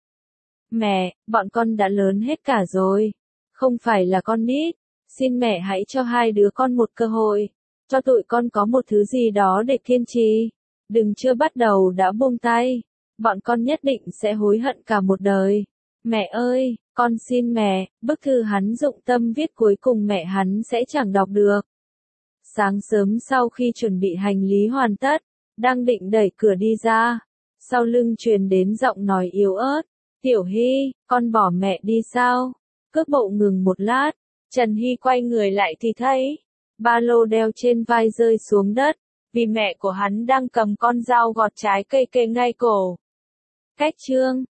Mẹ, bọn con đã lớn hết cả rồi. Không phải là con nít. Xin mẹ hãy cho 2 đứa con một cơ hội. Cho tụi con có một thứ gì đó để kiên trì. Đừng chưa bắt đầu đã buông tay. Bọn con nhất định sẽ hối hận cả một đời. Mẹ ơi, con xin mẹ, bức thư hắn dụng tâm viết cuối cùng mẹ hắn sẽ chẳng đọc được. Sáng sớm sau khi chuẩn bị hành lý hoàn tất, đang định đẩy cửa đi ra. Sau lưng truyền đến giọng nói yếu ớt. Tiểu Hy, con bỏ mẹ đi sao? Cước bộ ngừng một lát. Trần Hy quay người lại thì thấy. Ba lô đeo trên vai rơi xuống đất. Vì mẹ của hắn đang cầm con dao gọt trái cây kề ngay cổ. Cách chương